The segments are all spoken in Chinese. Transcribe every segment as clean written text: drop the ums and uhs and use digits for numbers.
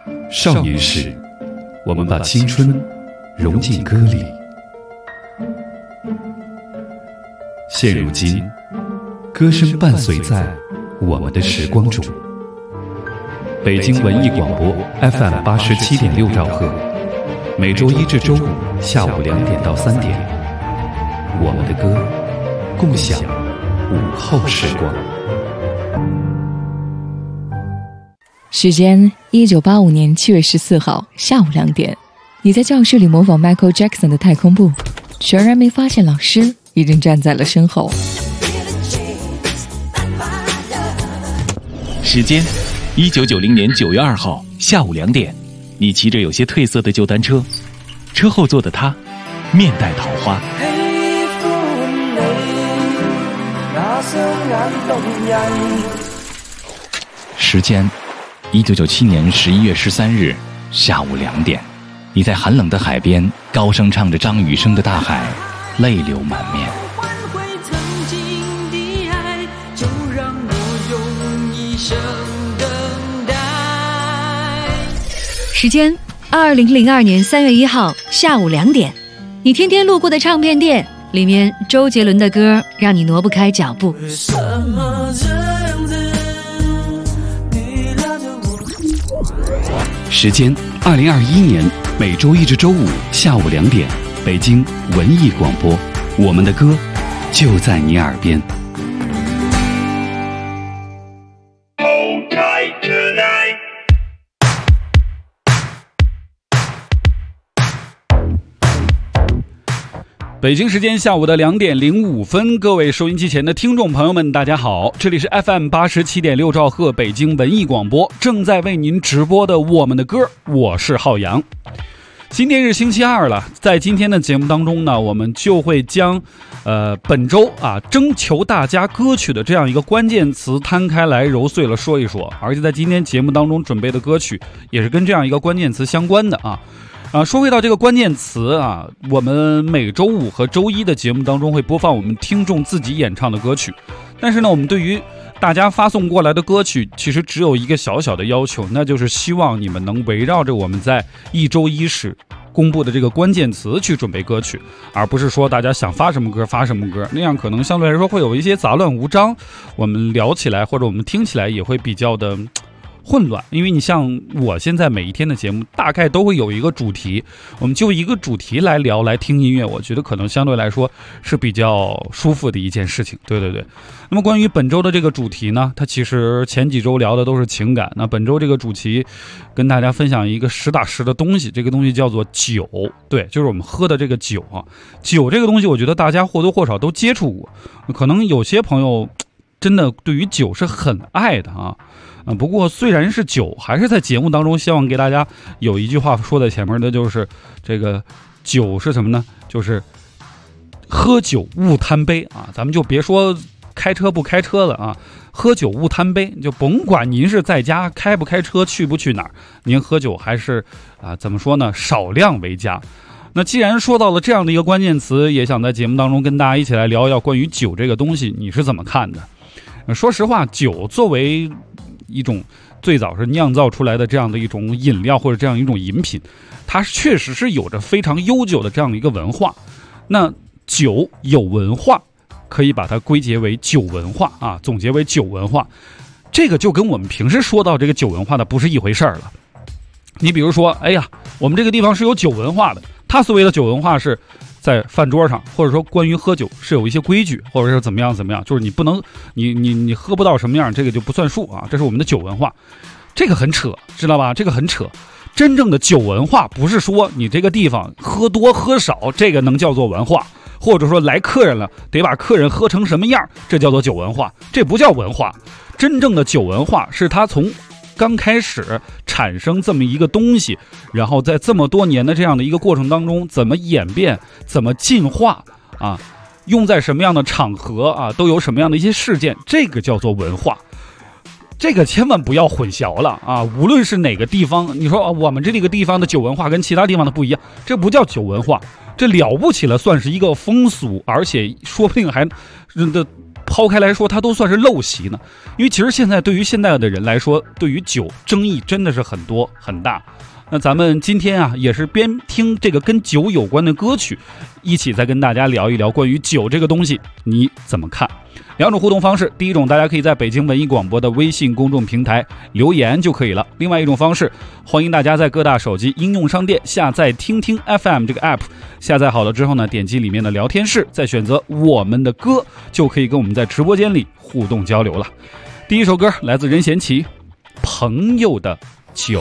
少年时，我们把青春融进歌里。现如今，歌声伴随在我们的时光中。北京文艺广播 FM 87.6兆赫，每周一至周五下午2点到3点，我们的歌，共享午后时光。 时间1985年7月14号下午2点，你在教室里模仿 Michael Jackson 的太空步，全然没发现老师已经站在了身后。 时间1990年9月2号下午2点，你骑着有些褪色的旧单车，车后座的他面带桃花。时间1997年11月13日下午2点，你在寒冷的海边高声唱着张雨生的《大海》，泪流满面。 时间2002年3月1号下午2点，你天天路过的唱片店，里面周杰伦的歌让你挪不开脚步。 时间2021年每周一至周五下午2点，北京文艺广播，我们的歌就在你耳边。北京时间下午的2点05分，各位收音机前的听众朋友们，大家好，这里是 FM 87.6兆赫北京文艺广播，正在为您直播的我们的歌，我是浩洋。今天是星期二了，在今天的节目当中呢，我们就会将本周征求大家歌曲的这样一个关键词摊开来揉碎了说一说，而且在今天节目当中准备的歌曲也是跟这样一个关键词相关的说回到这个关键词我们每周五和周一的节目当中会播放我们听众自己演唱的歌曲，但是呢，我们对于大家发送过来的歌曲其实只有一个小小的要求，那就是希望你们能围绕着我们在一周一时公布的这个关键词去准备歌曲，而不是说大家想发什么歌发什么歌，那样可能相对来说会有一些杂乱无章，我们聊起来或者我们听起来也会比较的混乱。因为你像我现在每一天的节目大概都会有一个主题，我们就一个主题来聊来听音乐，我觉得可能相对来说是比较舒服的一件事情。对。那么关于本周的这个主题呢，它其实前几周聊的都是情感，那本周这个主题跟大家分享一个实打实的东西，这个东西叫做酒。对，就是我们喝的这个酒酒这个东西我觉得大家或多或少都接触过，可能有些朋友真的对于酒是很爱的不过虽然是酒，还是在节目当中希望给大家有一句话说在前面的，就是这个酒是什么呢？就是喝酒勿贪杯咱们就别说开车不开车了喝酒勿贪杯，就甭管您是在家开不开车去不去哪儿，您喝酒还是怎么说呢，少量为佳。那既然说到了这样的一个关键词，也想在节目当中跟大家一起来聊一聊关于酒这个东西你是怎么看的。说实话，酒作为一种最早是酿造出来的这样的一种饮料或者这样一种饮品，它确实是有着非常悠久的这样的一个文化。那酒有文化，可以把它归结为酒文化总结为酒文化。这个就跟我们平时说到这个酒文化的不是一回事了。你比如说，我们这个地方是有酒文化的，它所谓的酒文化是在饭桌上，或者说关于喝酒是有一些规矩，或者是怎么样，就是你不能你喝不到什么样，这个就不算数这是我们的酒文化。这个很扯，知道吧？这个很扯。真正的酒文化不是说你这个地方喝多喝少，这个能叫做文化，或者说来客人了得把客人喝成什么样，这叫做酒文化，这不叫文化。真正的酒文化是它从刚开始产生这么一个东西，然后在这么多年的这样的一个过程当中怎么演变，怎么进化用在什么样的场合都有什么样的一些事件，这个叫做文化。这个千万不要混淆了无论是哪个地方，你说我们这个地方的酒文化跟其他地方的不一样，这不叫酒文化，这了不起了，算是一个风俗，而且说不定还抛开来说，它都算是陋习呢？因为其实现在对于现代的人来说，对于酒争议真的是很多很大。那咱们今天啊，也是边听这个跟酒有关的歌曲，一起再跟大家聊一聊关于酒这个东西，你怎么看？两种互动方式，第一种，大家可以在北京文艺广播的微信公众平台留言就可以了；另外一种方式，欢迎大家在各大手机应用商店下载听听 FM 这个 app， 下载好了之后呢，点击里面的聊天室，再选择我们的歌，就可以跟我们在直播间里互动交流了。第一首歌来自任贤齐，朋友的酒。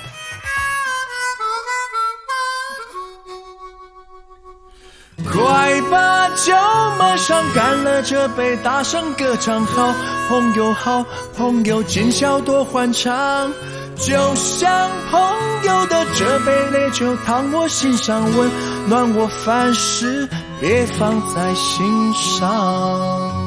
快把酒满上，干了这杯，大声歌唱，好朋友好朋友，今宵多欢畅。就像朋友的这杯烈酒，烫我心上，温暖我凡事，别放在心上。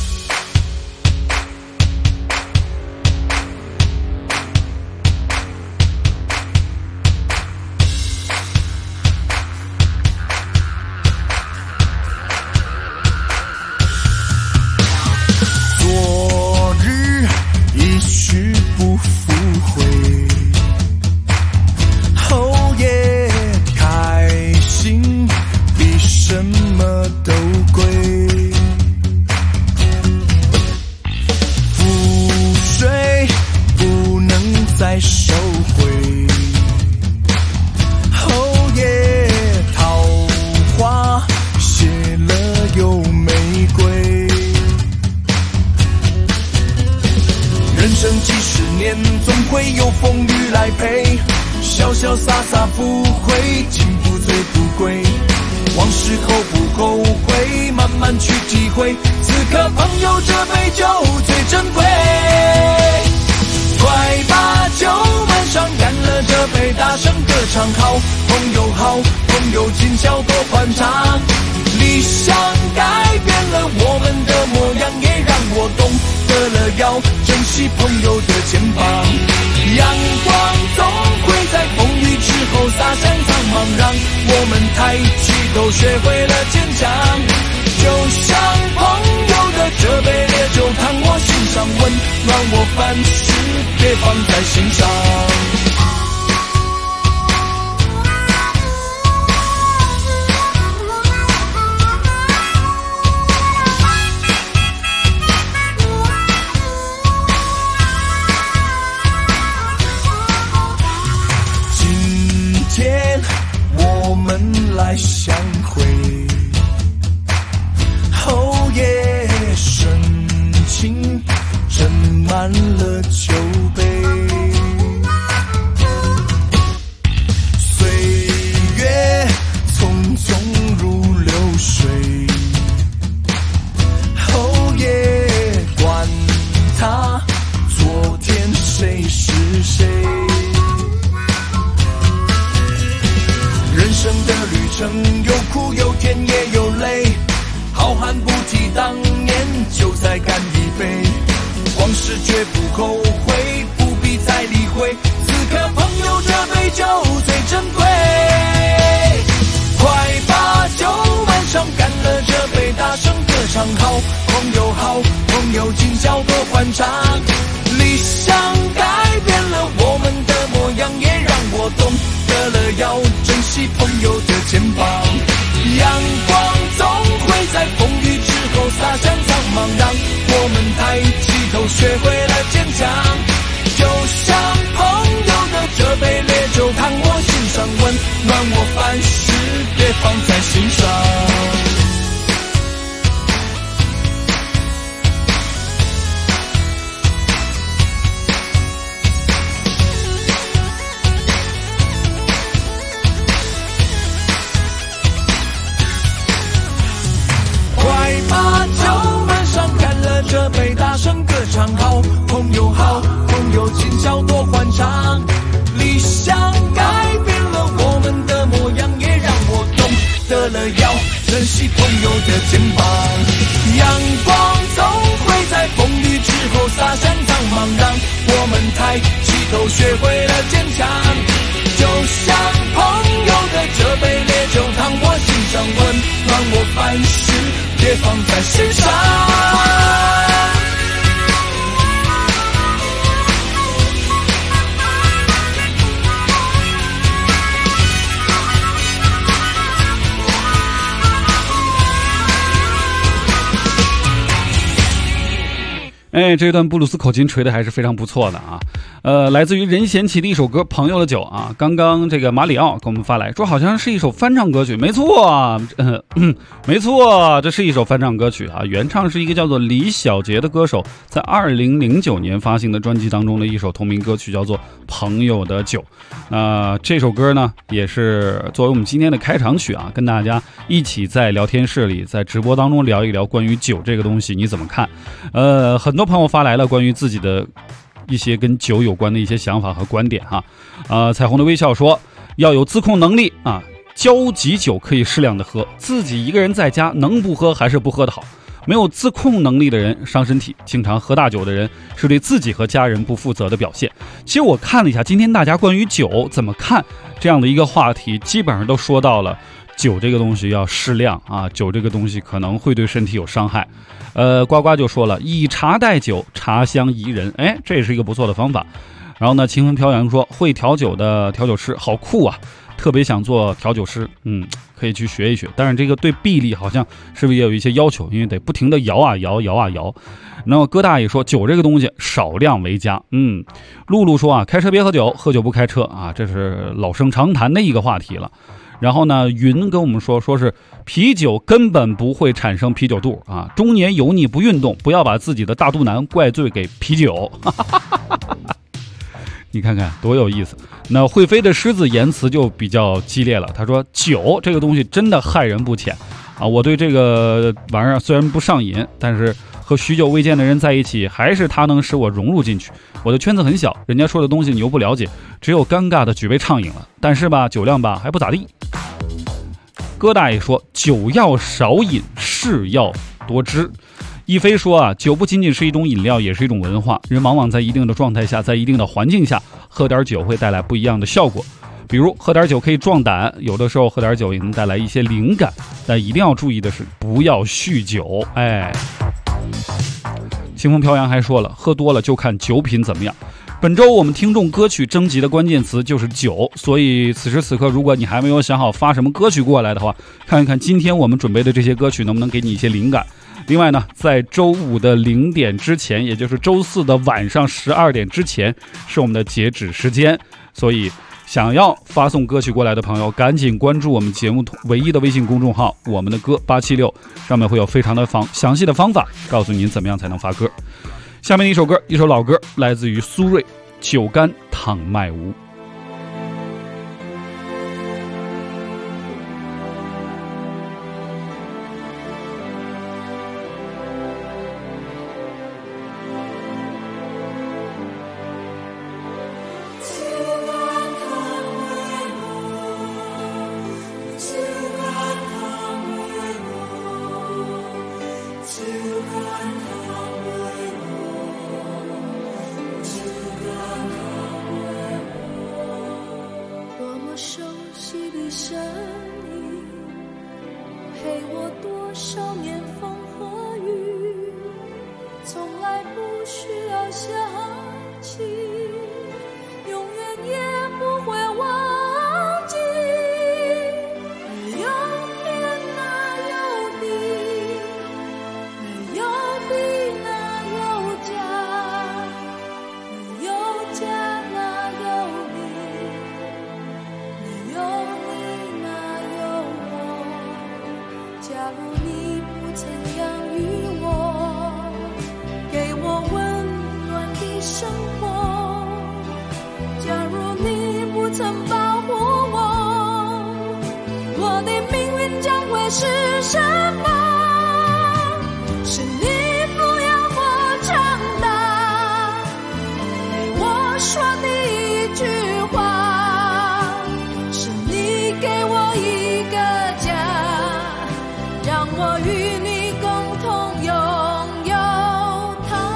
潇潇洒洒不悔，情不醉不归，往事后不后悔，慢慢去体会，此刻朋友这杯酒最珍贵。快把酒满上，干了这杯，大声歌唱，好朋友好朋友，今宵多欢畅。理想改变了我们的模样，也让我懂得了要珍惜朋友的肩膀。阳光总会在风雨之后洒向苍茫，让我们抬起头学会了坚强。就像朋友的这杯烈酒，烫我心上，温暖我凡事，别放在心上。来相会，哦耶，深情斟满了酒杯，岁月匆匆如流水，哦耶，管他昨天谁是谁。人生的旅程有苦有甜也有泪，好汉不提当年，就再干一杯，往事绝不后悔，不必再理会，此刻朋友这杯酒最珍贵。快把酒满上，干了这杯，大声歌唱，好朋友好朋友，今宵多欢畅。理想改变了我们的模样，也让我懂得了要珍惜朋友的肩膀。阳光总会在风雨之后洒向苍茫，让我们抬起头学会了坚强。就像朋友的这杯烈酒，烫我心上，温暖我凡事，别放在心上。这杯大声歌唱，好朋友好朋友，今宵多欢畅。理想改变了我们的模样，也让我懂得了要珍惜朋友的肩膀。阳光总会在风雨之后洒向苍茫，让我们抬起头学会了坚强。就像朋友的这杯烈酒，烫我心上，温暖我凡事，别放在心上。 哎，这段布鲁斯口琴吹的还是非常不错的啊。来自于任贤齐的一首歌《朋友的酒》啊。刚刚这个马里奥给我们发来说，好像是一首翻唱歌曲，没错，没错，这是一首翻唱歌曲啊。原唱是一个叫做李小杰的歌手，在2009年发行的专辑当中的一首同名歌曲，叫做《朋友的酒》。这首歌呢，也是作为我们今天的开场曲啊，跟大家一起在聊天室里，在直播当中聊一聊关于酒这个东西，你怎么看？很多朋友发来了关于自己的一些跟酒有关的一些想法和观点哈。彩虹的微笑说要有自控能力啊，交集酒可以适量的喝，自己一个人在家能不喝还是不喝的好。没有自控能力的人伤身体，经常喝大酒的人是对自己和家人不负责的表现。其实我看了一下今天大家关于酒怎么看这样的一个话题，基本上都说到了酒这个东西要适量啊，酒这个东西可能会对身体有伤害。呱呱就说了，以茶代酒，茶香宜人，哎，这也是一个不错的方法。然后呢，清风飘扬说，会调酒的调酒师好酷啊，特别想做调酒师，可以去学一学。但是这个对臂力好像是不是也有一些要求，因为得不停的摇啊摇，摇啊摇。然后哥大爷说，酒这个东西少量为佳。露露说啊，开车别喝酒，喝酒不开车啊，这是老生常谈的一个话题了。然后呢，云跟我们说是啤酒根本不会产生啤酒肚啊，中年油腻不运动，不要把自己的大肚腩怪罪给啤酒。你看看多有意思。那会飞的狮子言辞就比较激烈了，他说酒这个东西真的害人不浅啊，我对这个玩意儿虽然不上瘾，但是和许久未见的人在一起，还是他能使我融入进去。我的圈子很小，人家说的东西你又不了解，只有尴尬的举杯畅饮了。但是吧，酒量吧还不咋地。哥大爷说，酒要少饮，事要多知。一飞说啊，酒不仅仅是一种饮料，也是一种文化。人往往在一定的状态下，在一定的环境下，喝点酒会带来不一样的效果。比如喝点酒可以壮胆，有的时候喝点酒也能带来一些灵感。但一定要注意的是，不要酗酒。清风飘扬还说了，喝多了就看酒品怎么样。本周我们听众歌曲征集的关键词就是酒，所以此时此刻如果你还没有想好发什么歌曲过来的话，看一看今天我们准备的这些歌曲能不能给你一些灵感。另外呢，在周五的0点之前，也就是周四的晚上12点之前是我们的截止时间，所以想要发送歌曲过来的朋友，赶紧关注我们节目唯一的微信公众号我们的歌876，上面会有非常的详细的方法告诉您怎么样才能发歌。下面一首歌，一首老歌，来自于苏芮，酒干倘卖无。 是什么？是你不要我长大，陪我说第一句话，是你给我一个家，让我与你共同拥有它。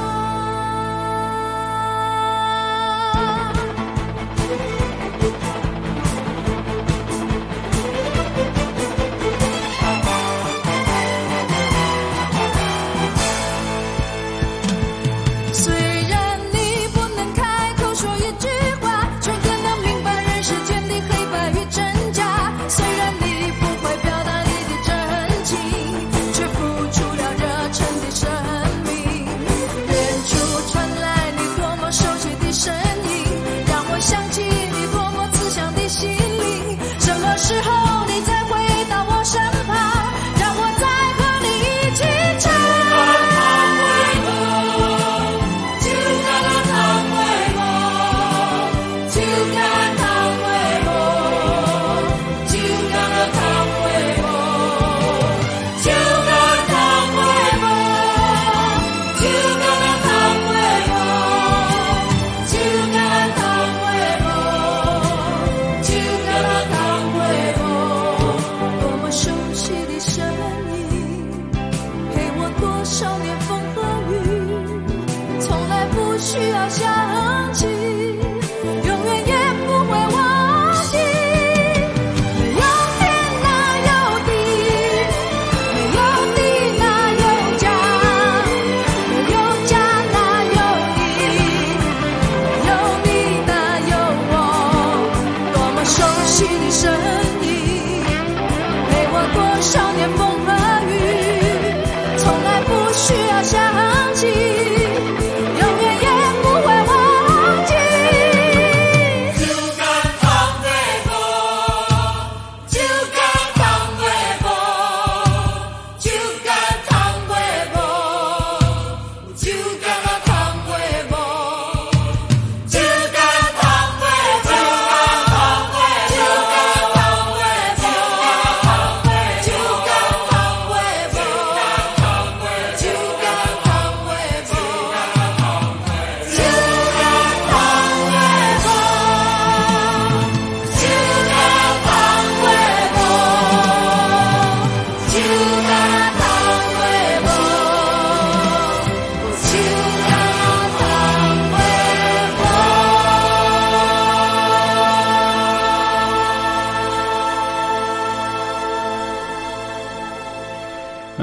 虽然你不能开口说一句话，却可能明白人世间的黑白与真假。虽然你不会表达你的真情，却付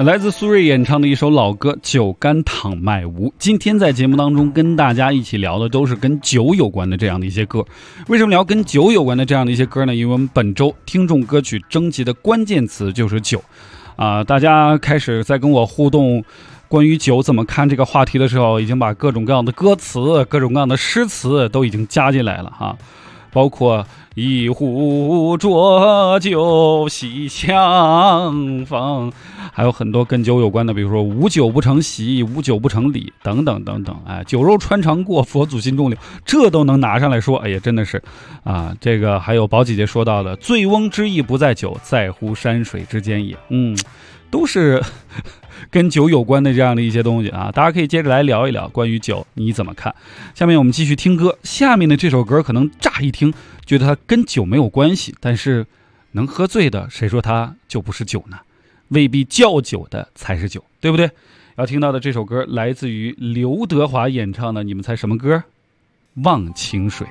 来自苏芮演唱的一首老歌《酒干倘卖无》。今天在节目当中跟大家一起聊的都是跟酒有关的这样的一些歌。为什么聊跟酒有关的这样的一些歌呢？因为我们本周听众歌曲征集的关键词就是酒大家开始在跟我互动关于酒怎么看这个话题的时候，已经把各种各样的歌词、各种各样的诗词都已经加进来了哈，包括一壶浊酒喜相逢，还有很多跟酒有关的，比如说无酒不成席，无酒不成礼等等等等。酒肉穿肠过，佛祖心中留，这都能拿上来说，哎呀，真的是这个还有宝姐姐说到的醉翁之意不在酒，在乎山水之间也。都是跟酒有关的这样的一些东西大家可以接着来聊一聊关于酒你怎么看。下面我们继续听歌，下面的这首歌可能乍一听觉得它跟酒没有关系，但是能喝醉的谁说它就不是酒呢？未必叫酒的才是酒，对不对？要听到的这首歌来自于刘德华演唱的，你们猜什么歌？忘情水。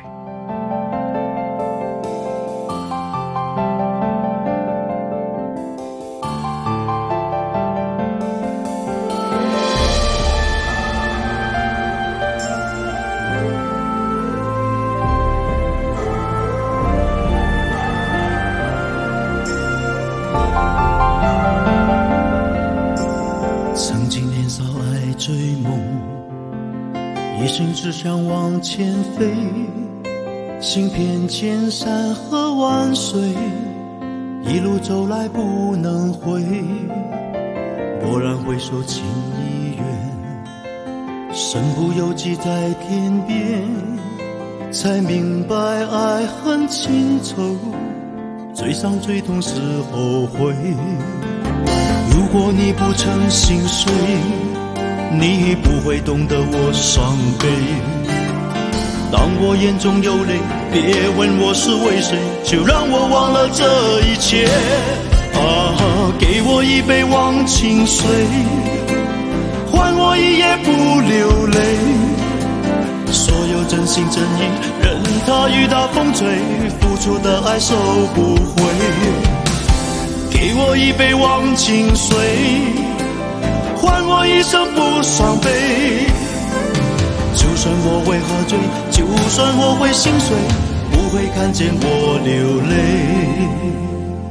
一心只想往前飞，行遍千山和万水，一路走来不能回。蓦然回首，情已远，身不由己在天边，才明白爱恨情仇，最伤最痛是后悔。如果你不曾心碎，你不会懂得我伤悲。当我眼中有泪，别问我是为谁，就让我忘了这一切。给我一杯忘情水，换我一夜不流泪。所有真心真意，任它雨打风吹，付出的爱收不回。给我一杯忘情水，换我一生不伤悲。就算我会喝醉，就算我会心碎，不会看见我流泪。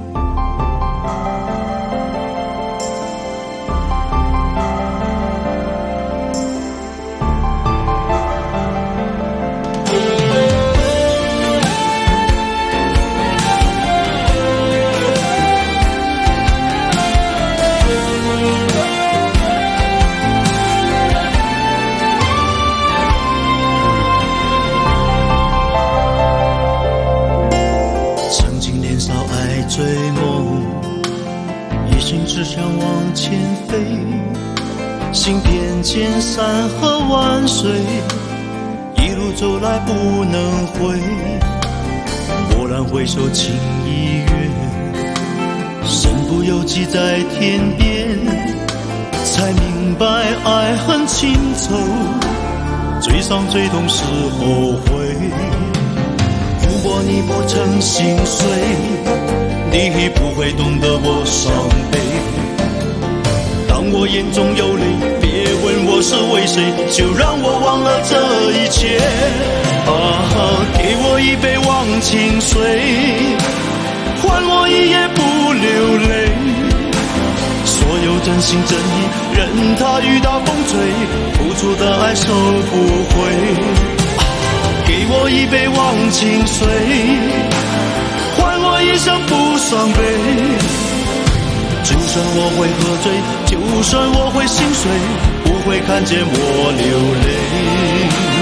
追梦，一心只想往前飞，行遍千山和万水，一路走来不能回。蓦然回首，情已远，身不由己在天边，才明白爱恨情仇，最伤最痛是后悔。如果你不曾心碎，你不会懂得我伤悲。当我眼中有泪，别问我是为谁，就让我忘了这一切。给我一杯忘情水，换我一夜不流泪。所有真心真意，任它雨打风吹，付出的爱收不回。给我一杯忘情水，换我一生不伤悲。就算我会喝醉，就算我会心碎，不会看见我流泪。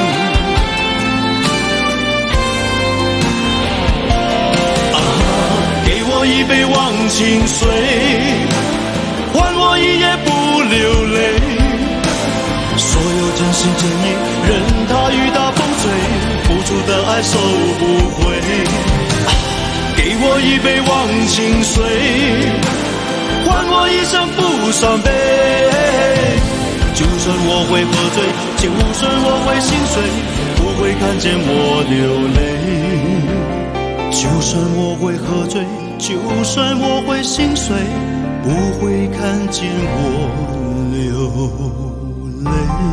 给我一杯忘情水，换我一夜不流泪。所有真心真意，任它雨打风吹，付出的爱收不回。给我一杯忘情水，换我一生不伤悲。就算我会喝醉，就算我会心碎，不会看见我流泪。就算我会喝醉，就算我会心碎，不不会看见我流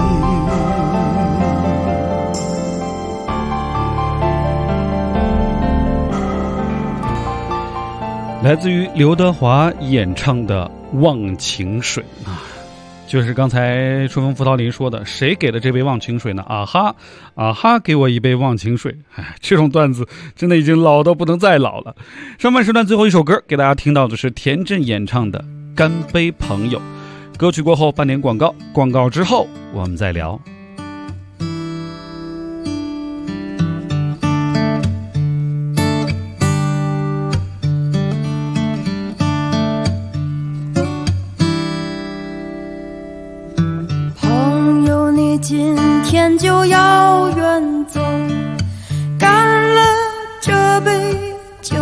泪。来自于刘德华演唱的《忘情水》啊，就是刚才春风葡萄林说的，谁给的这杯忘情水呢？啊哈，啊哈，给我一杯忘情水。哎，这种段子真的已经老到不能再老了。上半时段最后一首歌给大家听到的是田震演唱的《干杯朋友》。歌曲过后半点广告，广告之后我们再聊。 今天就要远走，干了这杯酒，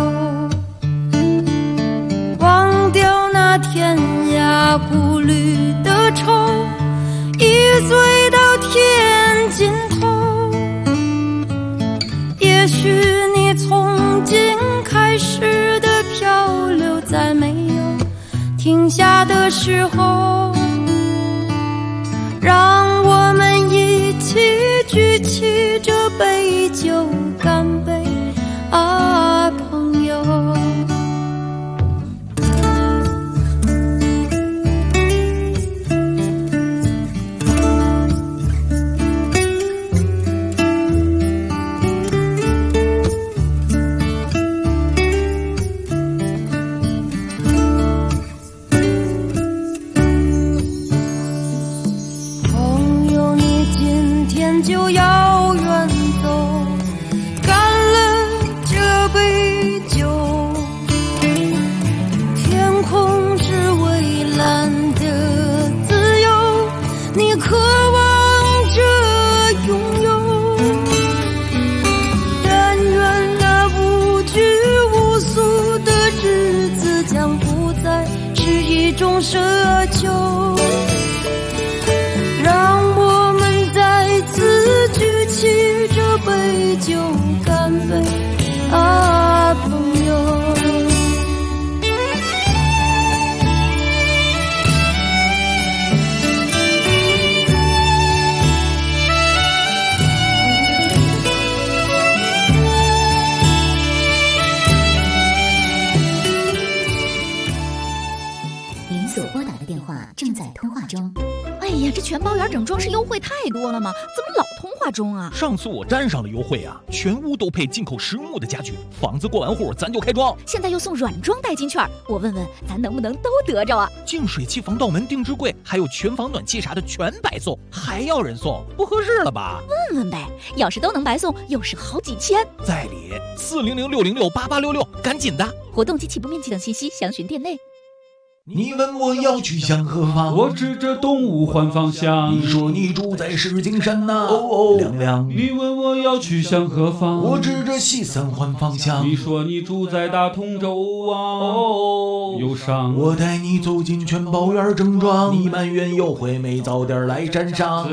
忘掉那天涯孤旅的愁，一醉到天尽头。也许你从今开始的漂流，在没有停下的时候，让我们一起举起这杯酒，干杯啊，朋友。就要远走，干了这杯酒，天空是蔚蓝的自由，你渴望着拥有。但愿那无拘无束的日子将不再是一种奢求，让我们再次举起这杯酒，干杯啊，朋友。 您所拨打的电话正在通话中。 哎呀，这全包圆整装饰优惠太多了吗？怎么老通话中啊？ 上次我沾上了优惠啊，全屋都配进口实木的家具，房子过完户咱就开装。 现在又送软装代金券，我问问咱能不能都得着啊？ 净水器、防盗门、定制柜，还有全房暖气啥的全白送，还要人送，不合适了吧？ 问问呗，要是都能白送，又省好几千。 在理400-606-8866，赶紧的！ 活动及起步面积等信息详询店内。 你问我要去向何方， 我指着东吴换方向。 你说你住在石景山呐，哦哦亮亮。 你问我要去向何方， 我指着西三环方向。 你说你住在大同州啊，哦忧伤。 我带你走进全包园正装，你满园优惠没早点来沾上。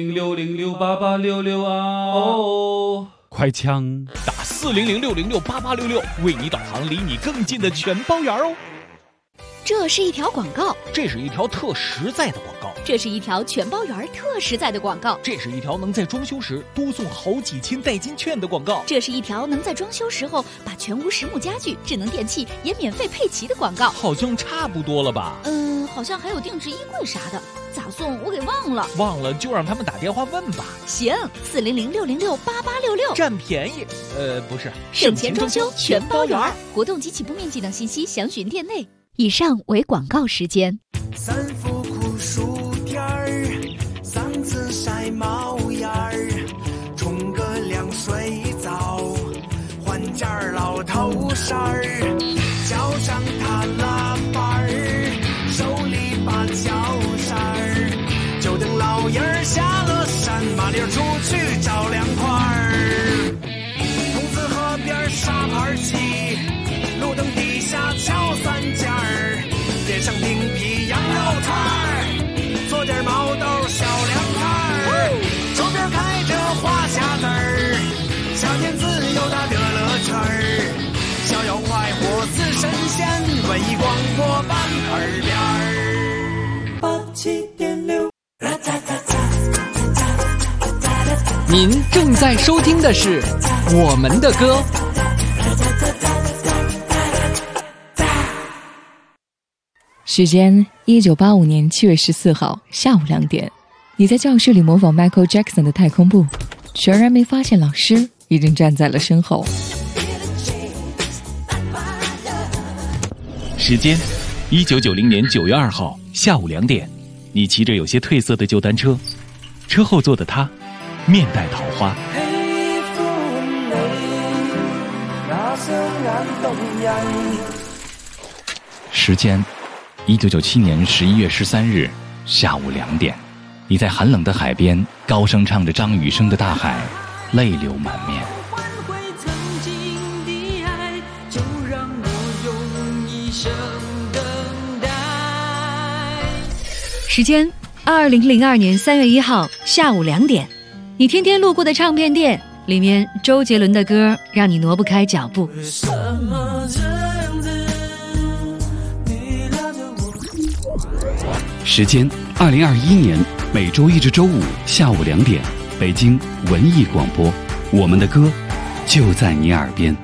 400-606-8866啊，哦快枪打400-606-8866，为你导航离你更近的全包园哦。 这是一条广告， 这是一条特实在的广告， 这是一条全包圆特实在的广告， 这是一条能在装修时多送好几千代金券的广告， 这是一条能在装修时候把全屋实木家具、智能电器也免费配齐的广告。 好像差不多了吧？ 好像还有定制衣柜啥的，咋送我给忘了。 忘了就让他们打电话问吧。 行，400-606-8866， 占便宜。不是， 省钱装修全包圆。活动及起步面积等信息详询店内。以上为广告时间。 三伏酷暑天儿，3次晒毛眼儿，冲个凉水澡，换件老头衫儿，脚上踏拉板儿，手里把脚扇儿，就等老爷儿下了山，麻溜出去找凉快儿。桐子河边沙盘棋，路灯底下敲3件儿，点上冰皮羊肉串儿，做点毛豆小凉菜儿，周边开着花匣子儿，夏天自由大的乐趣儿，逍遥快活似神仙，文艺广播版耳边。 在收听的是我们的歌。 时间1985年7月14号下午2点，你在教室里模仿 Michael Jackson 的太空步，全然没发现老师已经站在了身后。 时间1990年9月2号下午2点，你骑着有些褪色的旧单车，车后座的他面带桃花。时间1997年11月13日下午2点，你在寒冷的海边高声唱着张雨生的《大海》，泪流满面。 时间2002年3月1号下午2点，你天天路过的唱片店，里面周杰伦的歌让你挪不开脚步。 时间2021年每周一至周五下午2点，北京文艺广播，我们的歌就在你耳边。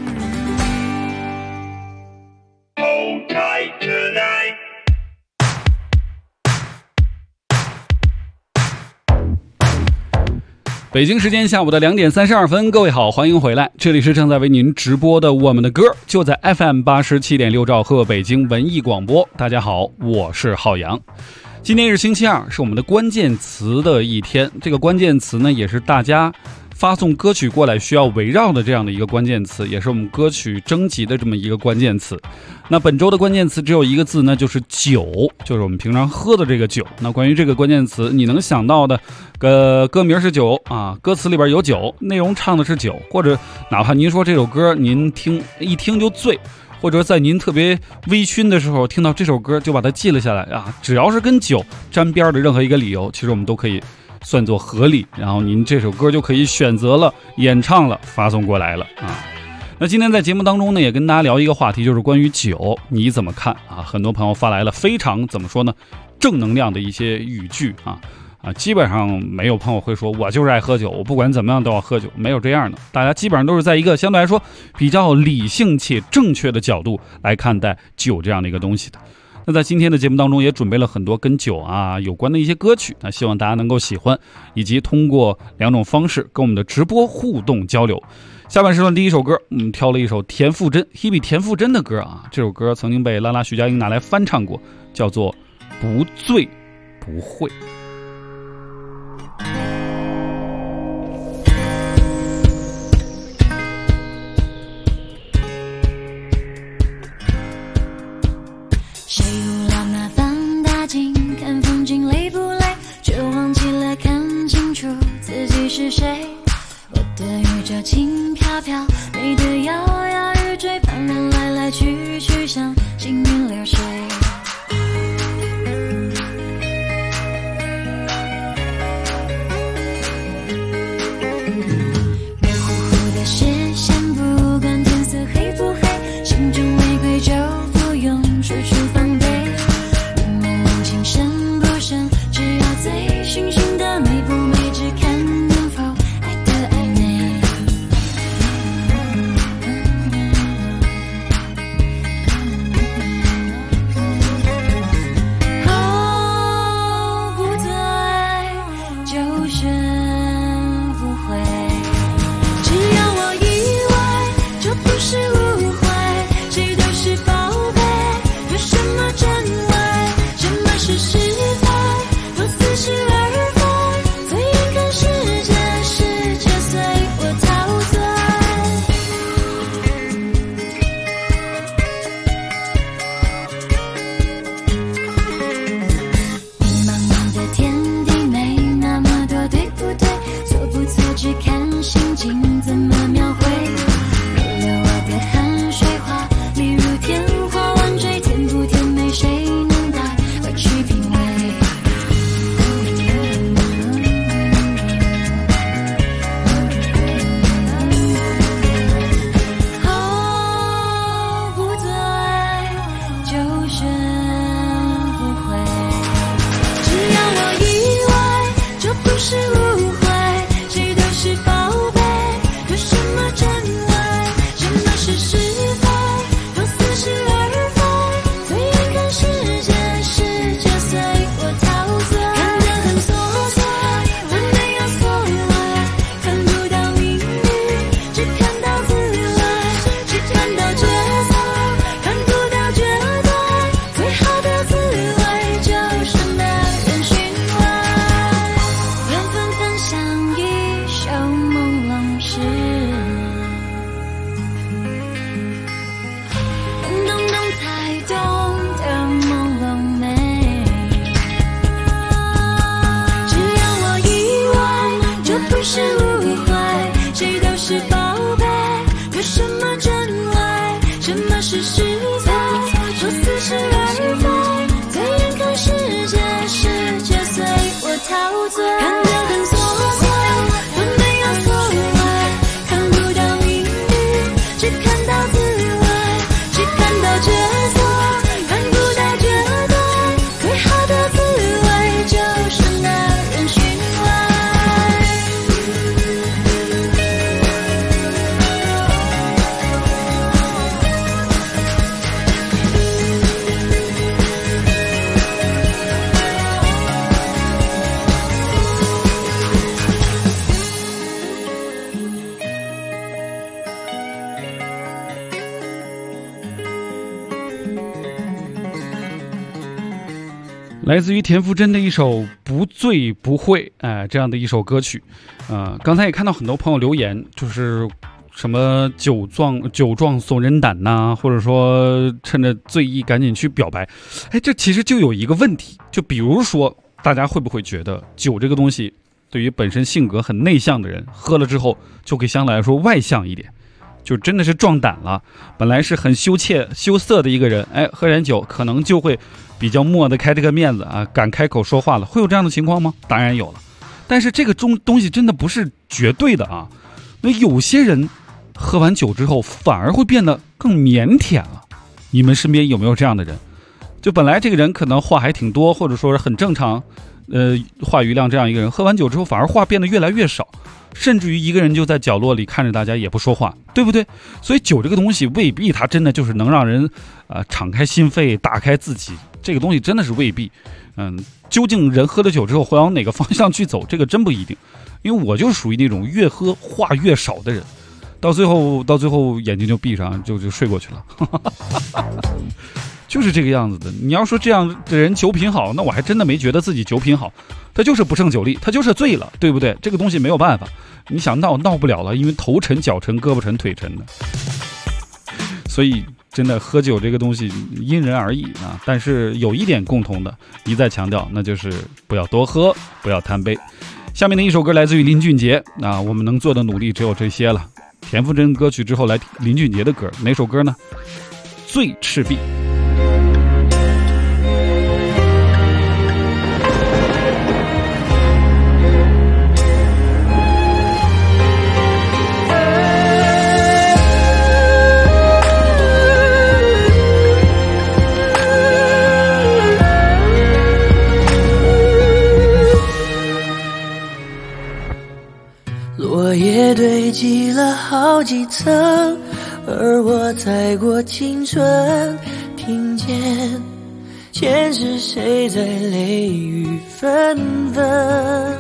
北京时间下午的2点32分，各位好，欢迎回来，这里是正在为您直播的我们的歌，就在 FM 87.6兆赫北京文艺广播。大家好，我是浩洋。今天是星期二，是我们的关键词的一天，这个关键词呢，也是大家发送歌曲过来需要围绕的这样的一个关键词，也是我们歌曲征集的这么一个关键词。那本周的关键词只有一个字呢，就是酒，就是我们平常喝的这个酒。那关于这个关键词，你能想到的歌名是酒啊，歌词里边有酒，内容唱的是酒，或者哪怕您说这首歌您一听就醉，或者在您特别微醺的时候听到这首歌就把它记了下来啊，只要是跟酒沾边的任何一个理由，其实我们都可以算作合理，然后您这首歌就可以选择了演唱了，发送过来了啊。那今天在节目当中呢，也跟大家聊一个话题，就是关于酒你怎么看啊？很多朋友发来了非常怎么说呢，正能量的一些语句啊，基本上没有朋友会说我就是爱喝酒，我不管怎么样都要喝酒，没有这样的，大家基本上都是在一个相对来说比较理性且正确的角度来看待酒这样的一个东西的。那在今天的节目当中也准备了很多跟酒啊有关的一些歌曲，那希望大家能够喜欢，以及通过2种方式跟我们的直播互动交流。下半时段第一首歌，我们挑了一首田馥甄 Hebe 田馥甄的歌啊，这首歌曾经被拉拉徐佳莹拿来翻唱过，叫做不醉不会。 谁无聊拿放大镜看风景累不累，却忘记了看清楚自己是谁。我的宇宙轻飘飘，你的摇摇欲坠，旁人来来去去像行云流水。 么真爱，什么是实在，说似是而非，最眼看世界随我陶醉，看得很琐碎，都没有所谓，看不到命运，只看到滋味，只看到角色，看不到绝对，最好的滋味就是耐人寻味。 来自于田馥甄的一首《不醉不会》，这样的一首歌曲。刚才也看到很多朋友留言，就是什么酒壮怂人胆呐，或者说趁着醉意赶紧去表白。这其实就有一个问题，就比如说大家会不会觉得酒这个东西对于本身性格很内向的人喝了之后就会相对来说外向一点，就真的是壮胆了。本来是很羞涩的一个人，喝点酒可能就会比较抹得开这个面子啊，敢开口说话了。会有这样的情况吗？当然有了，但是这个东西真的不是绝对的啊。那有些人喝完酒之后反而会变得更腼腆了，你们身边有没有这样的人？就本来这个人可能话还挺多，或者说是很正常话语量，这样一个人喝完酒之后反而话变得越来越少，甚至于一个人就在角落里看着大家也不说话，对不对？所以酒这个东西未必它真的就是能让人敞开心扉，打开自己，这个东西真的是未必。究竟人喝了酒之后会往哪个方向去走，这个真不一定。因为我就属于那种越喝话越少的人，到最后眼睛就闭上，就睡过去了。就是这个样子的。你要说这样的人酒品好，那我还真的没觉得自己酒品好，他就是不胜酒力，他就是醉了，对不对？这个东西没有办法，你想闹不了了，因为头沉脚沉胳膊沉腿沉的。所以真的喝酒这个东西因人而异啊，但是有一点共同的，一再强调，那就是不要多喝，不要贪杯。下面的一首歌来自于林俊杰，我们能做的努力只有这些了。田馥甄歌曲之后来林俊杰的歌，哪首歌呢？醉赤壁。 落叶堆积了好几层，而我踩过青春，听见前世谁在泪雨纷纷。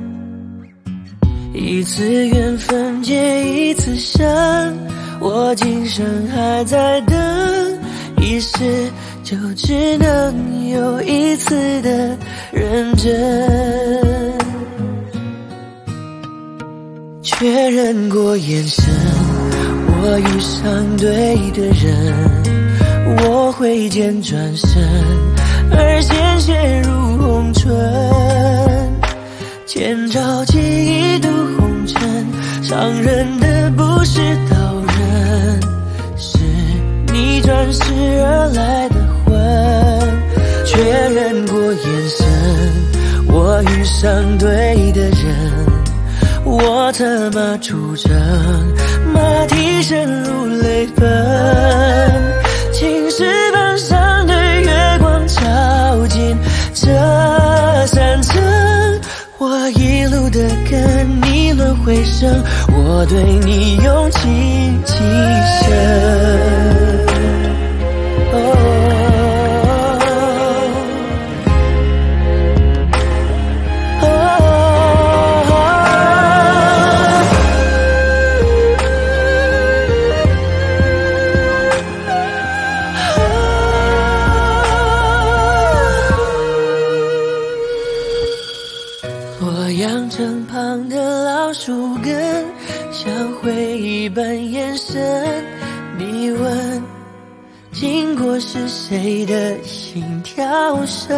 一次缘分结一次生，我今生还在等，一世就只能有一次的认真。确认过眼神，我遇上对的人，我挥剑转身，而鲜血如红唇。千朝记一度红尘，伤人的不是刀刃，是你转世而来的魂。确认过眼神，我遇上对的人，我策马出征，马蹄声如泪奔。青石板上的月光照进这山城，我一路的跟你轮回声，我对你用情极深。身旁的老树根，像回忆般延伸。你问，经过是谁的心跳声？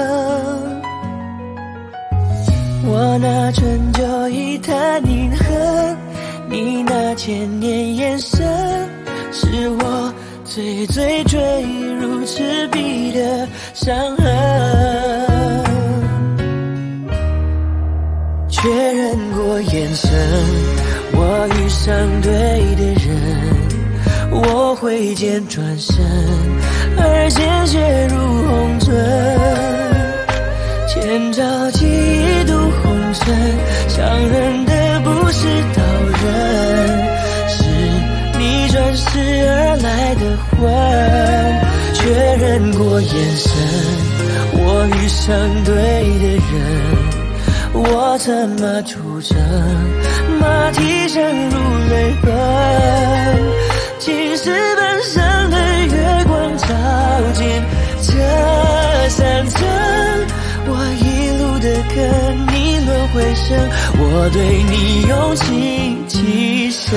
我拿春秋一叹凝恨，你那千年眼神， 是我最最坠入赤壁的伤痕。确认过眼神，我遇上对的人，我挥剑转身，而鲜血如红唇。千朝几度红尘，伤人的不是刀刃，是你转世而来的魂。确认过眼神，我遇上对的人，我策马出征，马蹄声如泪奔。青石板上的月光照进这山城，我一路的跟你轮回声，我对你用情极深。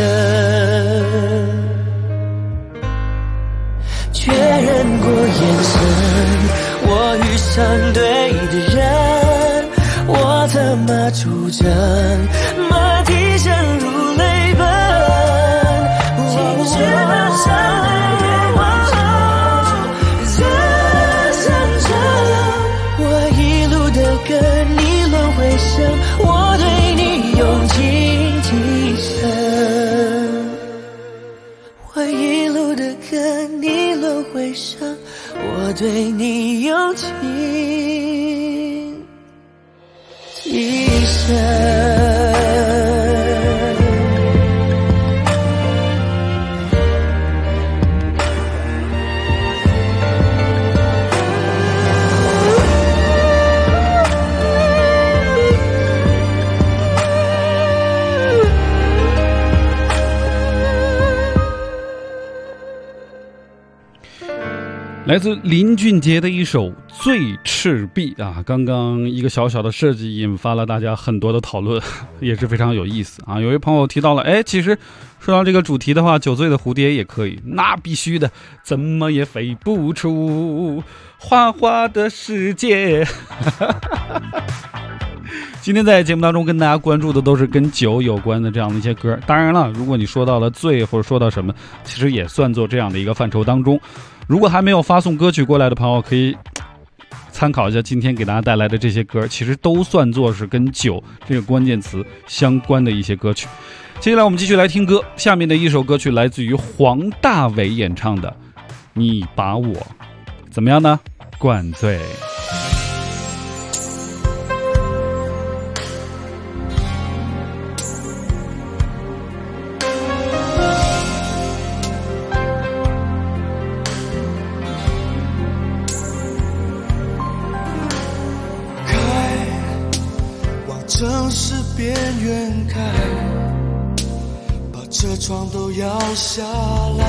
确认过眼神，我遇上对的人，我策马出征，马蹄声如泪奔。青石板上的月光照这山城，我一路的跟你轮回声，我对你用情极深。我一路的跟你轮回声，我对你用情极深。 来自林俊杰的一首《醉赤壁》啊，刚刚一个小小的设计引发了大家很多的讨论，也是非常有意思啊。有位朋友提到了，其实说到这个主题的话，酒醉的蝴蝶也可以，那必须的，怎么也飞不出花花的世界。今天在节目当中跟大家关注的都是跟酒有关的这样的一些歌，当然了，如果你说到了醉或者说到什么，其实也算作这样的一个范畴当中。如果还没有发送歌曲过来的朋友，可以参考一下今天给大家带来的这些歌，其实都算作是跟酒这个关键词相关的一些歌曲。接下来我们继续来听歌，下面的一首歌曲来自于黄大炜演唱的《你把我》，怎么样呢？灌醉。 城市边缘开，把车窗都摇下来，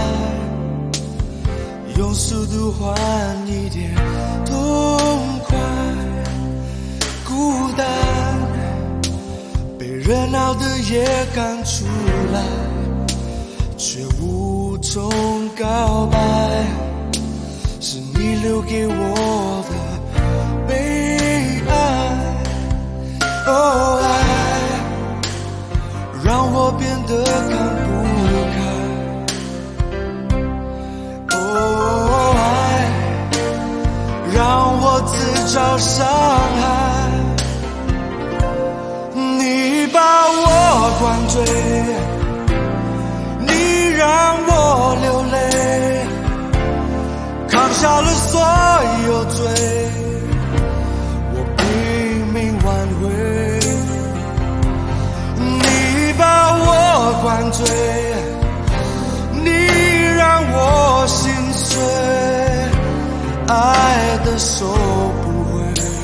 用速度换一点痛快。孤单被热闹的夜赶出来，却无从告白，是你留给我的悲哀。哦，爱让我变得看不开。哦，爱让我自找伤害。你把我灌醉，你让我流泪，扛下了所有罪，我拼命挽回。灌醉，你让我心碎，爱的收不回。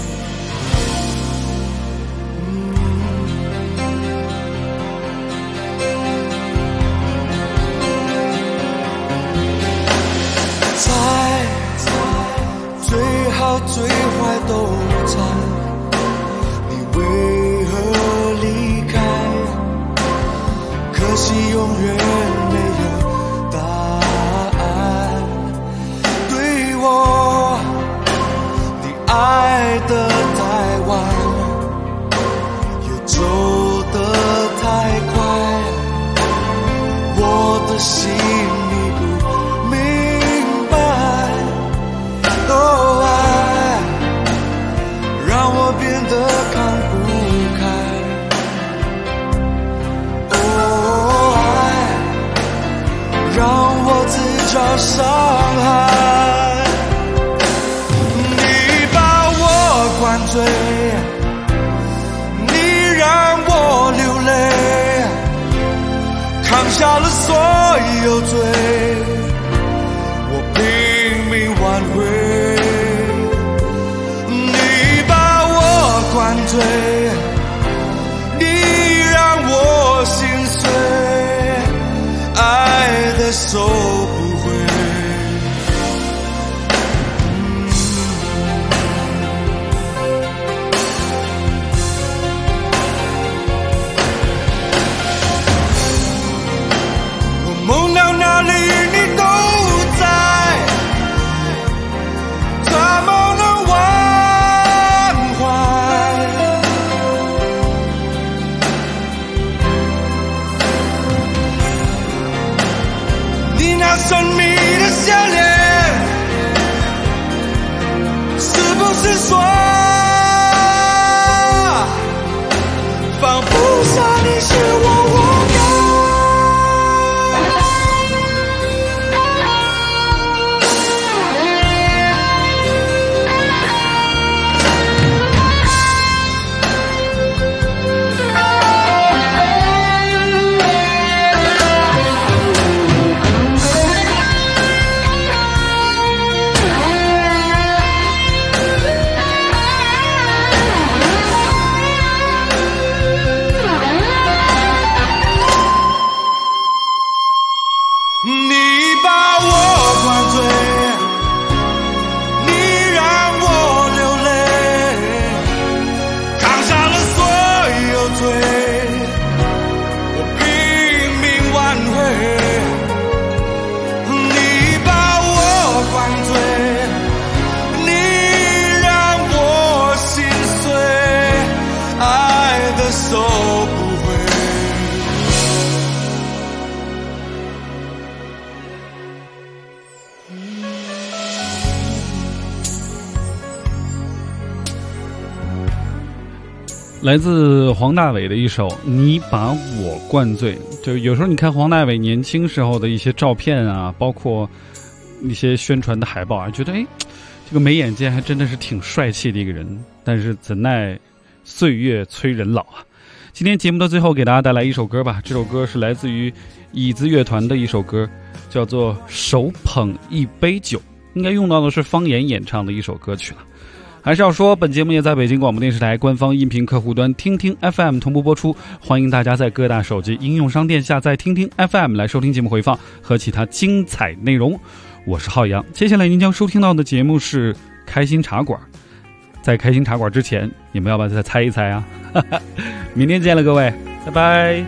猜最好最坏都猜，你为何离开？可惜永远没有答案。对我，你爱得太晚，又走得太快，我的心你不了伤害。你把我灌醉，你让我流泪，扛下了所有罪，我拼命挽回。你把我灌醉，你让我心碎，爱的收不回。我梦到哪里你都在，怎么能忘怀？你那神秘的笑脸，是不是说放不下你是我活该？ 来自黄大炜的一首《你把我灌醉》。就有时候你看黄大炜年轻时候的一些照片啊，包括一些宣传的海报啊，觉得这个眉眼间还真的是挺帅气的一个人。但是怎奈岁月催人老啊！今天节目的最后给大家带来一首歌吧，这首歌是来自于椅子乐团的一首歌，叫做《手捧一杯酒》，应该用到的是方言演唱的一首歌曲了。还是要说，本节目也在北京广播电视台官方音频客户端听听 FM 同步播出，欢迎大家在各大手机应用商店下载听听 FM 来收听节目回放和其他精彩内容。我是浩洋，接下来您将收听到的节目是开心茶馆。在开心茶馆之前，你们要不要再猜一猜啊？明天见了各位，拜拜。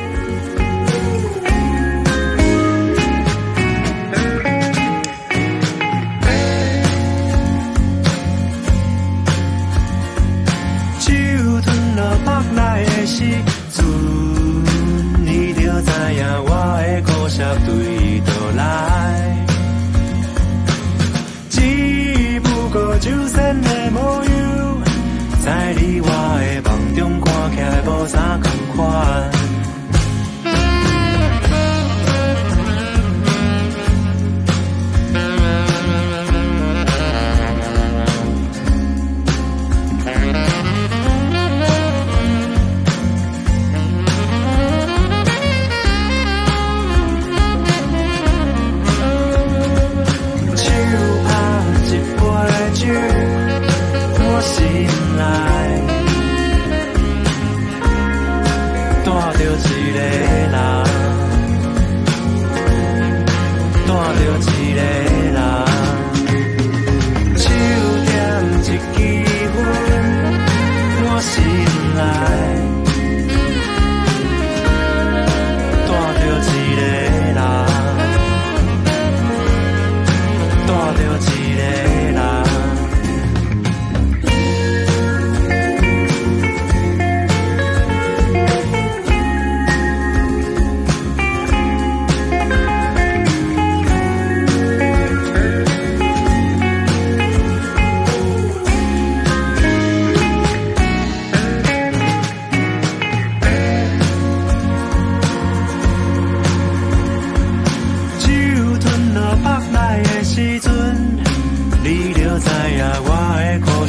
时阵，你就知影我的苦涩对倒来，只不过酒仙的模样，在你我的梦中看起来无啥同款。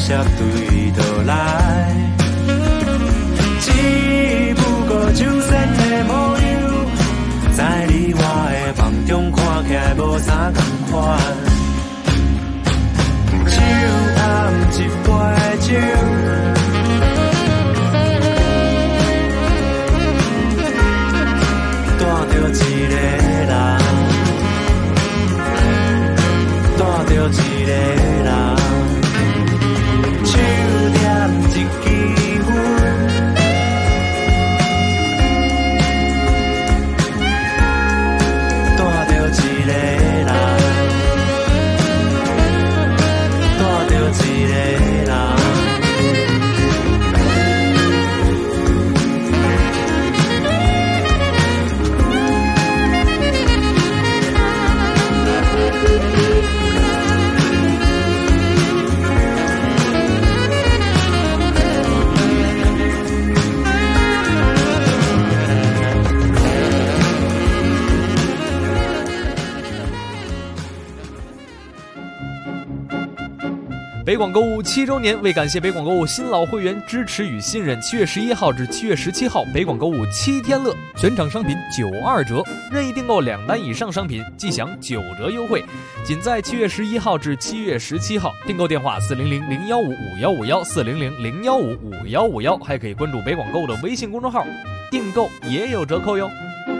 写对倒来，只不过就算的模样，在你我的梦中看起来无啥同款。酒暗一杯酒，带着一个人，带着一个人，手点一支烟，带着一个人，带着一个人。 北广购物7周年，为感谢北广购物新老会员支持与信任，7月11号至7月17号，北广购物7天乐，全场商品92折，任意订购2单以上商品即享9折优惠。仅在7月11号至7月17号，订购电话400-015-5151，400-015-5151，还可以关注北广购物的微信公众号，订购也有折扣哟。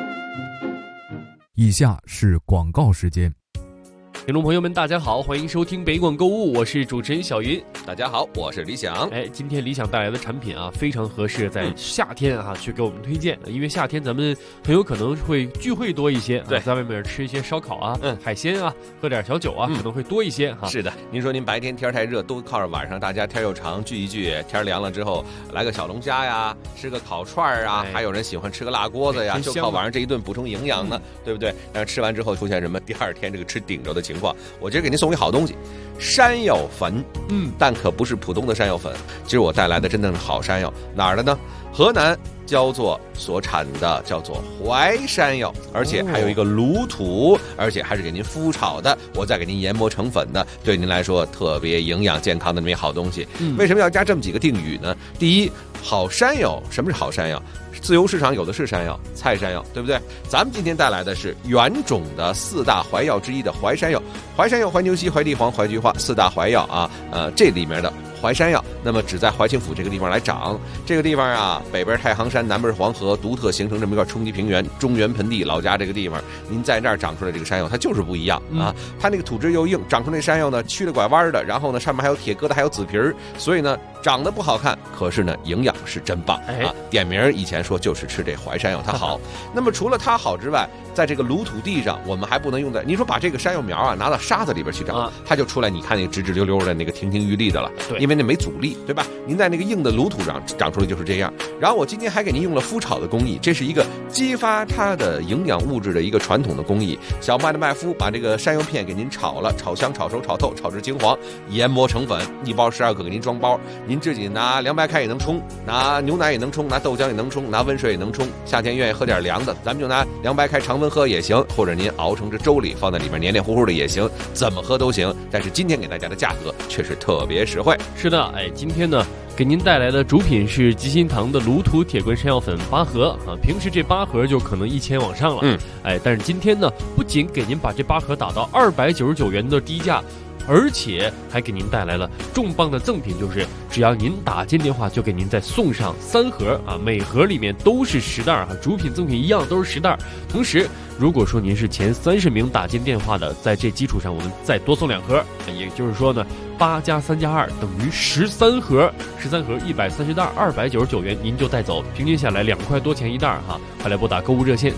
以下是广告时间。 听众朋友们，大家好，欢迎收听北广购物，我是主持人小云。 大家好，我是李想。 今天李想带来的产品啊，非常合适在夏天啊去给我们推荐，因为夏天咱们很有可能会聚会多一些， 对， 在外面吃一些烧烤啊、海鲜啊，喝点小酒啊，可能会多一些哈。 是的，您说您白天天太热，都靠着晚上大家天又长聚一聚，天凉了之后来个小龙虾呀，吃个烤串啊，还有人喜欢吃个辣锅子呀，就靠晚上这一顿补充营养呢，对不对？但是吃完之后出现什么第二天这个吃顶着的情况，我觉得给您送一好东西，山药粉，但可不是普通的山药粉。其实我带来的真正是好山药，哪儿的呢？河南焦作所产的，叫做淮山药，而且还有一个卤土，而且还是给您麸炒的，我再给您研磨成粉的，对您来说特别营养健康的那么一好东西。为什么要加这么几个定语呢？第一，好山药，什么是好山药？自由市场有的是山药，菜山药，对不对？咱们今天带来的是原种的4大怀药之一的淮山药，淮山药、怀牛膝、怀地黄、怀菊花4大怀药啊，这里面的淮山药，那么只在怀清府这个地方来长。这个地方啊，北边太行山，南边黄河，独特形成这么一个冲积平原，中原盆地，老家这个地方，您在这儿长出来这个山药，它就是不一样啊。它那个土质又硬，长出那山药呢，曲了拐弯的，然后呢，上面还有铁疙瘩，还有紫皮儿，所以呢，长得不好看，可是呢，营养是真棒啊。点名以前说就是吃这淮山药，它好。那么除了它好之外，在这个卤土地上，我们还不能用在，您说把这个山药苗啊拿到沙子里边去长，它就出来，你看那个直直溜溜的那个亭亭玉立的了，因为那没阻力，对吧？您在那个硬的卤土上长出来就是这样。然后我今天还给您用了麸炒的工艺，这是一个激发它的营养物质的一个传统的工艺。小麦的麦麸把这个山药片给您炒了，炒香、炒熟、炒透、炒至金黄，研磨成粉，一包12个给您装包，您自己拿凉白开也能冲，拿牛奶也能冲，拿豆浆也能冲，拿温水也能冲。夏天愿意喝点凉的，咱们就拿凉白开常温喝也行，或者您熬成这粥里放在里面黏黏糊糊的也行，怎么喝都行。但是今天给大家的价格却是特别实惠。 是的，今天呢给您带来的主品是吉心堂的卤土铁棍山药粉8盒啊，平时这8盒就可能1000往上了，但是今天呢，不仅给您把这8盒打到299元的低价，而且还给您带来了重磅的赠品，就是只要您打进电话，就给您再送上3盒啊，每盒里面都是10袋啊，主品赠品一样都是10袋。同时，如果说您是前30名打进电话的，在这基础上我们再多送2盒，也就是说呢，8加3加2等于13盒，13盒130袋，299元您就带走，平均下来2块多钱一袋哈。快来拨打购物热线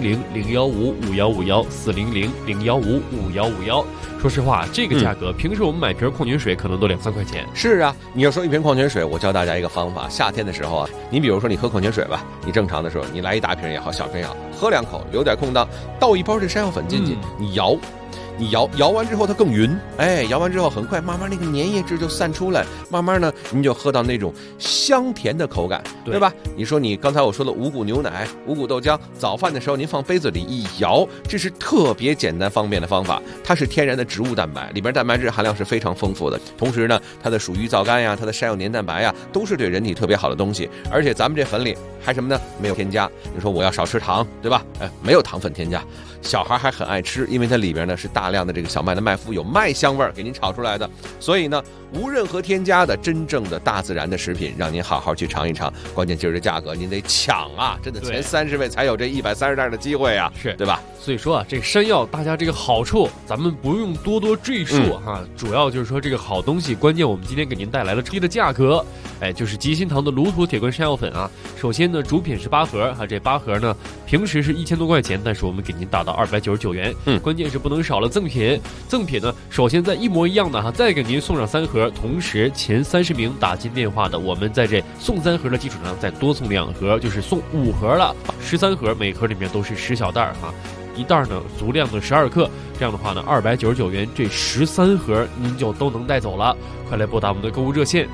400-015-5151，400-015-5151。说实话，这个价格，平时我们买瓶矿泉水可能都2-3块钱。 是啊，你要说一瓶矿泉水，我教大家一个方法，夏天的时候啊，你比如说你喝矿泉水吧，你正常的时候，你来一大瓶也好，小瓶也好，喝2口，留点空档，倒一包这山药粉进去，你你摇完之后它更匀，摇完之后很快慢慢那个粘液质就散出来，慢慢呢你就喝到那种香甜的口感，对吧？你说你刚才我说的五谷牛奶、五谷豆浆，早饭的时候您放杯子里一摇，这是特别简单方便的方法。它是天然的植物蛋白，里边蛋白质含量是非常丰富的，同时呢它的鼠鱼皂苷呀、它的山药黏蛋白呀，都是对人体特别好的东西。而且咱们这粉里还什么呢？没有添加。你说我要少吃糖，对吧？没有糖分添加，小孩还很爱吃，因为它里边呢是大量的这个小麦的麦麸，有麦香味给您炒出来的，所以呢无任何添加的真正的大自然的食品，让您好好去尝一尝。关键今儿这价格您得抢啊，真的前30位才有这130袋的机会啊， 是对吧？ 所以说啊，这个山药大家这个好处咱们不用多赘述哈，主要就是说这个好东西，关键我们今天给您带来了低的价格，就是吉心堂的卤土铁观山药粉啊。首先呢，主品是8盒哈，这8盒呢平时是1000多块钱，但是我们给您打到299元，关键是不能少了赠品。赠品呢，首先在一模一样的哈，再给您送上3盒，同时前30名打进电话的，我们在这送3盒的基础上再多送2盒，就是送5盒了，13盒，每盒里面都是10小袋哈。一袋呢足量的12克，这样的话呢299元，这13盒您就都能带走了。快来拨打我们的购物热线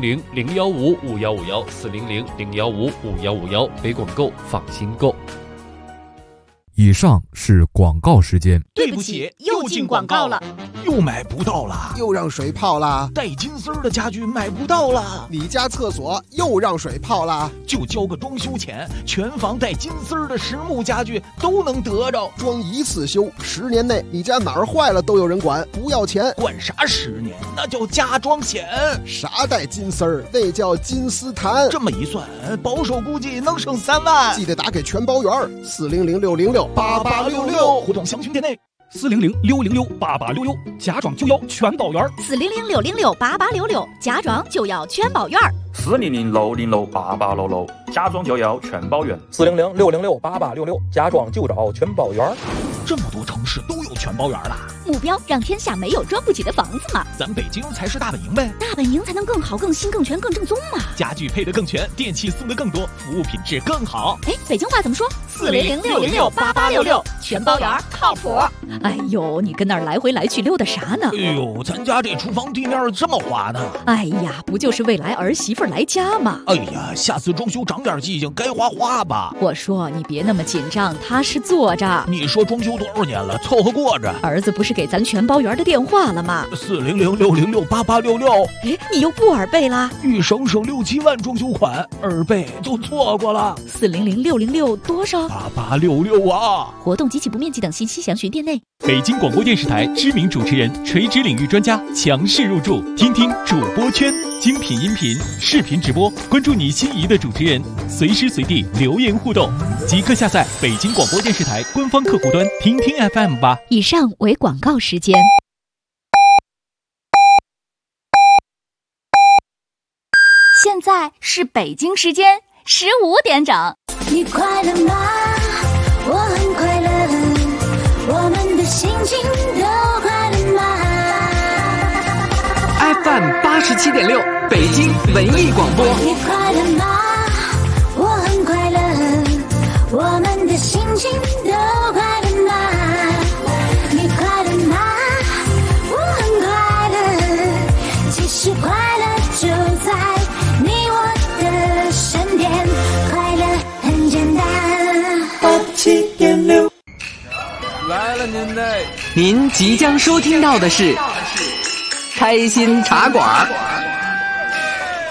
400-015-5151，400-015-5151，北广购放心购。 以上是广告时间。 对不起，又进广告了，又买不到了， 又让水泡了， 带金丝的家具买不到了， 你家厕所又让水泡了， 就交个装修钱，全房带金丝的实木家具都能得着， 装一次修，10年内你家哪儿坏了都有人管，不要钱。 管啥10年？那叫家装险。 啥带金丝儿？那叫金丝檀。 这么一算，保守估计能省3万。 记得打给全包员，400-606-8866， 互动详询店内。 400-606-8866，家装就要全包圆。 400-606-8866，家装就要全包圆。 400-606-8866，家装就要全包圆。 400-606-8866，家装就找全包圆。 这么多城市都有全包圆了， 目标让天下没有装不起的房子嘛。 咱北京才是大本营呗， 大本营才能更好、更新、更全、更正宗嘛。 家具配得更全，电器送得更多，服务品质更好。 北京话怎么说？400-606-8866，全包圆靠谱。哎呦，你跟那儿来回来去溜达啥呢？ 哎呦，咱家这厨房地面这么滑呢。 哎呀，不就是未来儿媳妇来家吗？ 哎呀，下次装修长点记性，该花吧。 我说你别那么紧张，踏实坐着。 你说装修多少年了，凑合过着。 儿子不是给咱全包圆的电话了吗 ？400-606-8866。 哎，你又不耳背啦？ 欲省6-7万装修款，耳背就错过了。 400-606多少 ？8866啊！ 活动及其不面积等信息详询店内。 北京广播电视台知名主持人、垂直领域专家强势入驻，听听主播圈，精品音频、视频直播，关注你心仪的主持人，随时随地留言互动，即刻下载北京广播电视台官方客户端，听听 FM 吧。 以上为广告时间。 现在是北京时间15点整。 你快乐吗？我很快乐，我们的心情都快乐吗？ FM 87.6，北京文艺广播。 你快乐吗？我很快乐，我们的心情都快乐吗？你快乐吗？我很快乐，其实快乐就在你我的身边，快乐很简单。87.6 来了您即将收听到的是开心茶馆。